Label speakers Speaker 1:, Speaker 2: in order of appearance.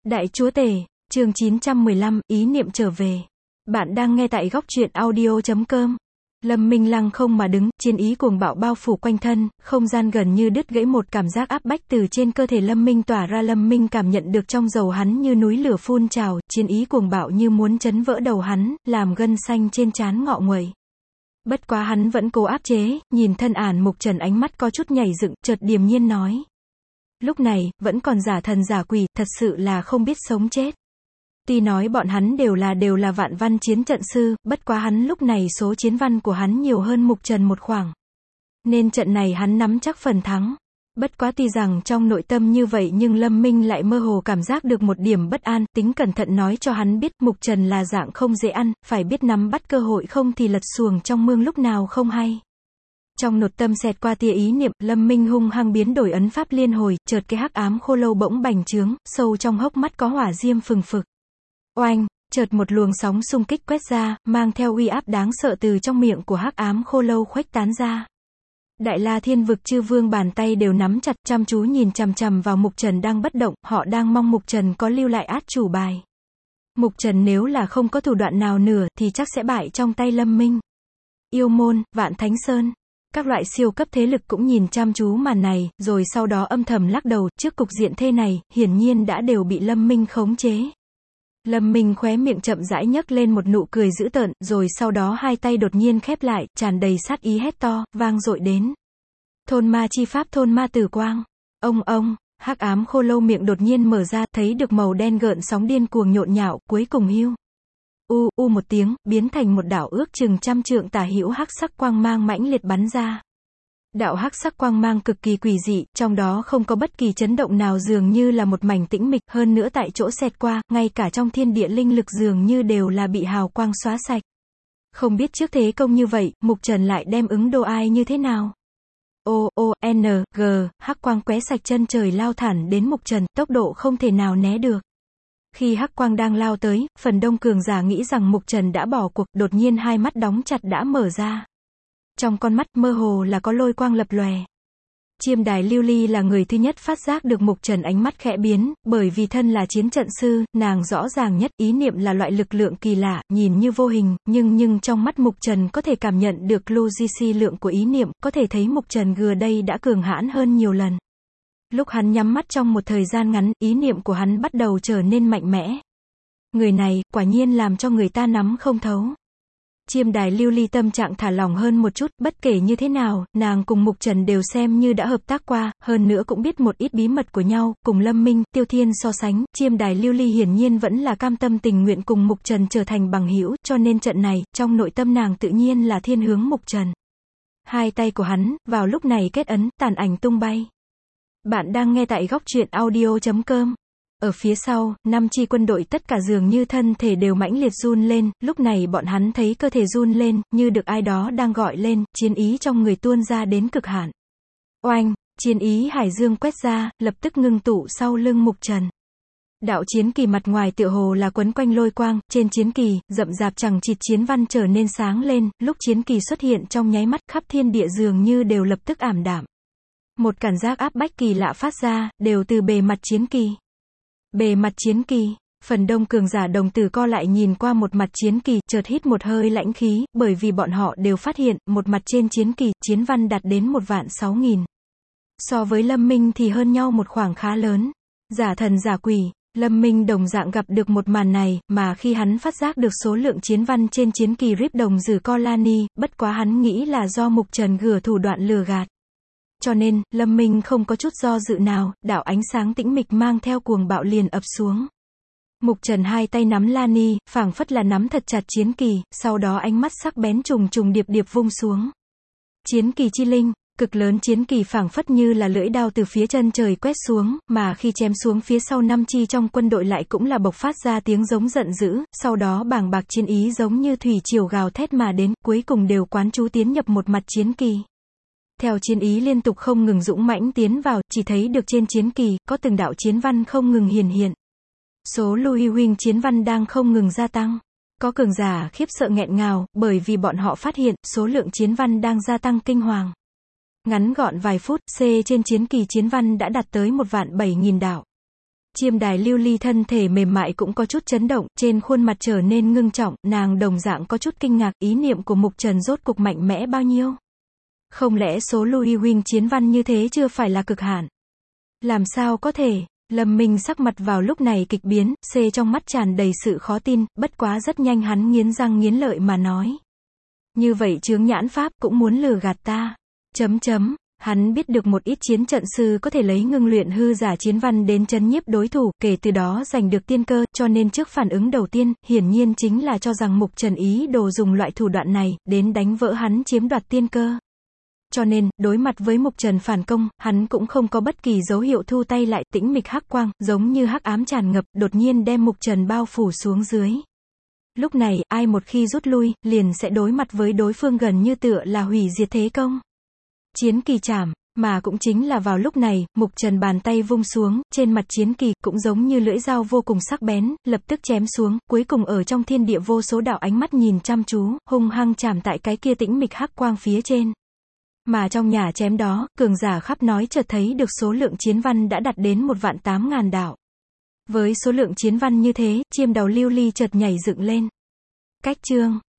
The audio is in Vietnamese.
Speaker 1: Đại Chúa Tể, chương 915, ý niệm trở về. Bạn đang nghe tại góc truyện audio.com. Lâm Minh lăng không mà đứng, chiến ý cuồng bạo bao phủ quanh thân, không gian gần như đứt gãy, một cảm giác áp bách từ trên cơ thể Lâm Minh tỏa ra. Lâm Minh cảm nhận được trong dầu hắn như núi lửa phun trào, chiến ý cuồng bạo như muốn chấn vỡ đầu hắn, làm gân xanh trên trán ngọ nguậy. Bất quá hắn vẫn cố áp chế, nhìn thân ản Mục Trần, ánh mắt có chút nhảy dựng, chợt điềm nhiên nói. Lúc này, vẫn còn giả thần giả quỷ, thật sự là không biết sống chết. Tuy nói bọn hắn đều là vạn văn chiến trận sư, bất quá hắn lúc này số chiến văn của hắn nhiều hơn Mục Trần một khoảng. Nên trận này hắn nắm chắc phần thắng. Bất quá tuy rằng trong nội tâm như vậy nhưng Lâm Minh lại mơ hồ cảm giác được một điểm bất an, tính cẩn thận nói cho hắn biết Mục Trần là dạng không dễ ăn, phải biết nắm bắt cơ hội, không thì lật xuồng trong mương lúc nào không hay. Trong nội tâm xẹt qua tia ý niệm, Lâm Minh hung hăng biến đổi ấn pháp liên hồi, chợt cái hắc ám khô lâu bỗng bành trướng, sâu trong hốc mắt có hỏa diêm phừng phực. Oanh, chợt một luồng sóng xung kích quét ra, mang theo uy áp đáng sợ từ trong miệng của hắc ám khô lâu khuếch tán ra. Đại La Thiên Vực chư vương bàn tay đều nắm chặt, chăm chú nhìn chằm chằm vào Mục Trần đang bất động, họ đang mong Mục Trần có lưu lại át chủ bài. Mục Trần nếu là không có thủ đoạn nào nửa thì chắc sẽ bại trong tay Lâm Minh. Yêu Môn, Vạn Thánh Sơn, các loại siêu cấp thế lực cũng nhìn chăm chú màn này, rồi sau đó âm thầm lắc đầu, trước cục diện thế này, hiển nhiên đã đều bị Lâm Minh khống chế. Lâm Minh khóe miệng chậm rãi nhấc lên một nụ cười dữ tợn, rồi sau đó hai tay đột nhiên khép lại, tràn đầy sát ý hét to, vang dội đến. Thôn ma chi pháp, thôn ma tử quang. Ông, hắc ám khô lâu miệng đột nhiên mở ra, thấy được màu đen gợn sóng điên cuồng nhộn nhạo, cuối cùng hưu. Một tiếng, biến thành một đạo ước chừng trăm trượng tả hữu hắc sắc quang mang mãnh liệt bắn ra. Đạo hắc sắc quang mang cực kỳ quỷ dị, trong đó không có bất kỳ chấn động nào, dường như là một mảnh tĩnh mịch, hơn nữa tại chỗ xẹt qua, ngay cả trong thiên địa linh lực dường như đều là bị hào quang xóa sạch. Không biết trước thế công như vậy, Mục Trần lại đem ứng đồ ai như thế nào? Hắc quang qué sạch chân trời lao thẳng đến Mục Trần, tốc độ không thể nào né được. Khi hắc quang đang lao tới, phần đông cường giả nghĩ rằng Mục Trần đã bỏ cuộc, đột nhiên hai mắt đóng chặt đã mở ra. Trong con mắt mơ hồ là có lôi quang lập lòe. Chiêm Đài Lưu Ly là người thứ nhất phát giác được Mục Trần, ánh mắt khẽ biến, bởi vì thân là chiến trận sư, nàng rõ ràng nhất, ý niệm là loại lực lượng kỳ lạ, nhìn như vô hình, nhưng trong mắt Mục Trần có thể cảm nhận được logic lượng của ý niệm, có thể thấy Mục Trần gừa đây đã cường hãn hơn nhiều lần. Lúc hắn nhắm mắt trong một thời gian ngắn, ý niệm của hắn bắt đầu trở nên mạnh mẽ. Người này, quả nhiên làm cho người ta nắm không thấu. Chiêm Đài Lưu Ly tâm trạng thả lỏng hơn một chút, bất kể như thế nào, nàng cùng Mục Trần đều xem như đã hợp tác qua, hơn nữa cũng biết một ít bí mật của nhau, cùng Lâm Minh, Tiêu Thiên so sánh, Chiêm Đài Lưu Ly hiển nhiên vẫn là cam tâm tình nguyện cùng Mục Trần trở thành bằng hữu, cho nên trận này, trong nội tâm nàng tự nhiên là thiên hướng Mục Trần. Hai tay của hắn, vào lúc này kết ấn, tàn ảnh tung bay. Bạn đang nghe tại góc truyện audio.com. Ở phía sau, 5 chi quân đội tất cả dường như thân thể đều mãnh liệt run lên, lúc này bọn hắn thấy cơ thể run lên, như được ai đó đang gọi lên, chiến ý trong người tuôn ra đến cực hạn. Oanh, chiến ý hải dương quét ra, lập tức ngưng tụ sau lưng Mục Trần. Đạo chiến kỳ mặt ngoài tựa hồ là quấn quanh lôi quang, trên chiến kỳ, rậm rạp chằng chịt chiến văn trở nên sáng lên, lúc chiến kỳ xuất hiện trong nháy mắt, khắp thiên địa dường như đều lập tức ảm đạm. Một cảm giác áp bách kỳ lạ phát ra, đều từ bề mặt chiến kỳ. Bề mặt chiến kỳ, phần đông cường giả đồng tử co lại nhìn qua một mặt chiến kỳ, chợt hít một hơi lãnh khí, bởi vì bọn họ đều phát hiện, một mặt trên chiến kỳ, chiến văn đạt đến 1.600.000. So với Lâm Minh thì hơn nhau một khoảng khá lớn. Giả thần giả quỷ, Lâm Minh đồng dạng gặp được một màn này, mà khi hắn phát giác được số lượng chiến văn trên chiến kỳ rip đồng dử Colani, bất quá hắn nghĩ là do Mục Trần gửa thủ đoạn lừa gạt. Cho nên, Lâm Minh không có chút do dự nào, đạo ánh sáng tĩnh mịch mang theo cuồng bạo liền ập xuống. Mục Trần hai tay nắm Lani, phảng phất là nắm thật chặt chiến kỳ, sau đó ánh mắt sắc bén trùng trùng điệp điệp vung xuống. Chiến kỳ chi linh, cực lớn chiến kỳ phảng phất như là lưỡi đao từ phía chân trời quét xuống, mà khi chém xuống phía sau 5 chi trong quân đội lại cũng là bộc phát ra tiếng giống giận dữ, sau đó bàng bạc chiến ý giống như thủy triều gào thét mà đến, cuối cùng đều quán chú tiến nhập một mặt chiến kỳ. Theo chiến ý liên tục không ngừng dũng mãnh tiến vào, chỉ thấy được trên chiến kỳ, có từng đạo chiến văn không ngừng hiển hiện. Số lưu huynh chiến văn đang không ngừng gia tăng. Có cường giả khiếp sợ nghẹn ngào, bởi vì bọn họ phát hiện, số lượng chiến văn đang gia tăng kinh hoàng. Ngắn gọn vài phút, trên chiến kỳ chiến văn đã đạt tới 1.700.000 đạo. Chiêm đài lưu ly thân thể mềm mại cũng có chút chấn động, trên khuôn mặt trở nên ngưng trọng, nàng đồng dạng có chút kinh ngạc, ý niệm của Mục Trần rốt cục mạnh mẽ bao nhiêu? Không lẽ số Louis huynh chiến văn như thế chưa phải là cực hạn? Làm sao có thể? Lâm Minh sắc mặt vào lúc này kịch biến, trong mắt tràn đầy sự khó tin, bất quá rất nhanh hắn nghiến răng nghiến lợi mà nói. Như vậy chướng nhãn pháp cũng muốn lừa gạt ta. Hắn biết được một ít chiến trận sư có thể lấy ngưng luyện hư giả chiến văn đến chấn nhiếp đối thủ, kể từ đó giành được tiên cơ, cho nên trước phản ứng đầu tiên, hiển nhiên chính là cho rằng Mục Trần ý đồ dùng loại thủ đoạn này, đến đánh vỡ hắn chiếm đoạt tiên cơ. Cho nên, đối mặt với Mục Trần phản công, hắn cũng không có bất kỳ dấu hiệu thu tay lại, tĩnh mịch hắc quang, giống như hắc ám tràn ngập, đột nhiên đem Mục Trần bao phủ xuống dưới. Lúc này, ai một khi rút lui, liền sẽ đối mặt với đối phương gần như tựa là hủy diệt thế công. Chiến kỳ chảm, mà cũng chính là vào lúc này, Mục Trần bàn tay vung xuống, trên mặt chiến kỳ, cũng giống như lưỡi dao vô cùng sắc bén, lập tức chém xuống, cuối cùng ở trong thiên địa vô số đạo ánh mắt nhìn chăm chú, hung hăng chạm tại cái kia tĩnh mịch hắc quang phía trên. Mà trong nhà chém đó, cường giả khắp nói chợt thấy được số lượng chiến văn đã đạt đến 1.800.000 đạo. Với số lượng chiến văn như thế, chiêm đầu lưu ly chợt nhảy dựng lên. Cách chương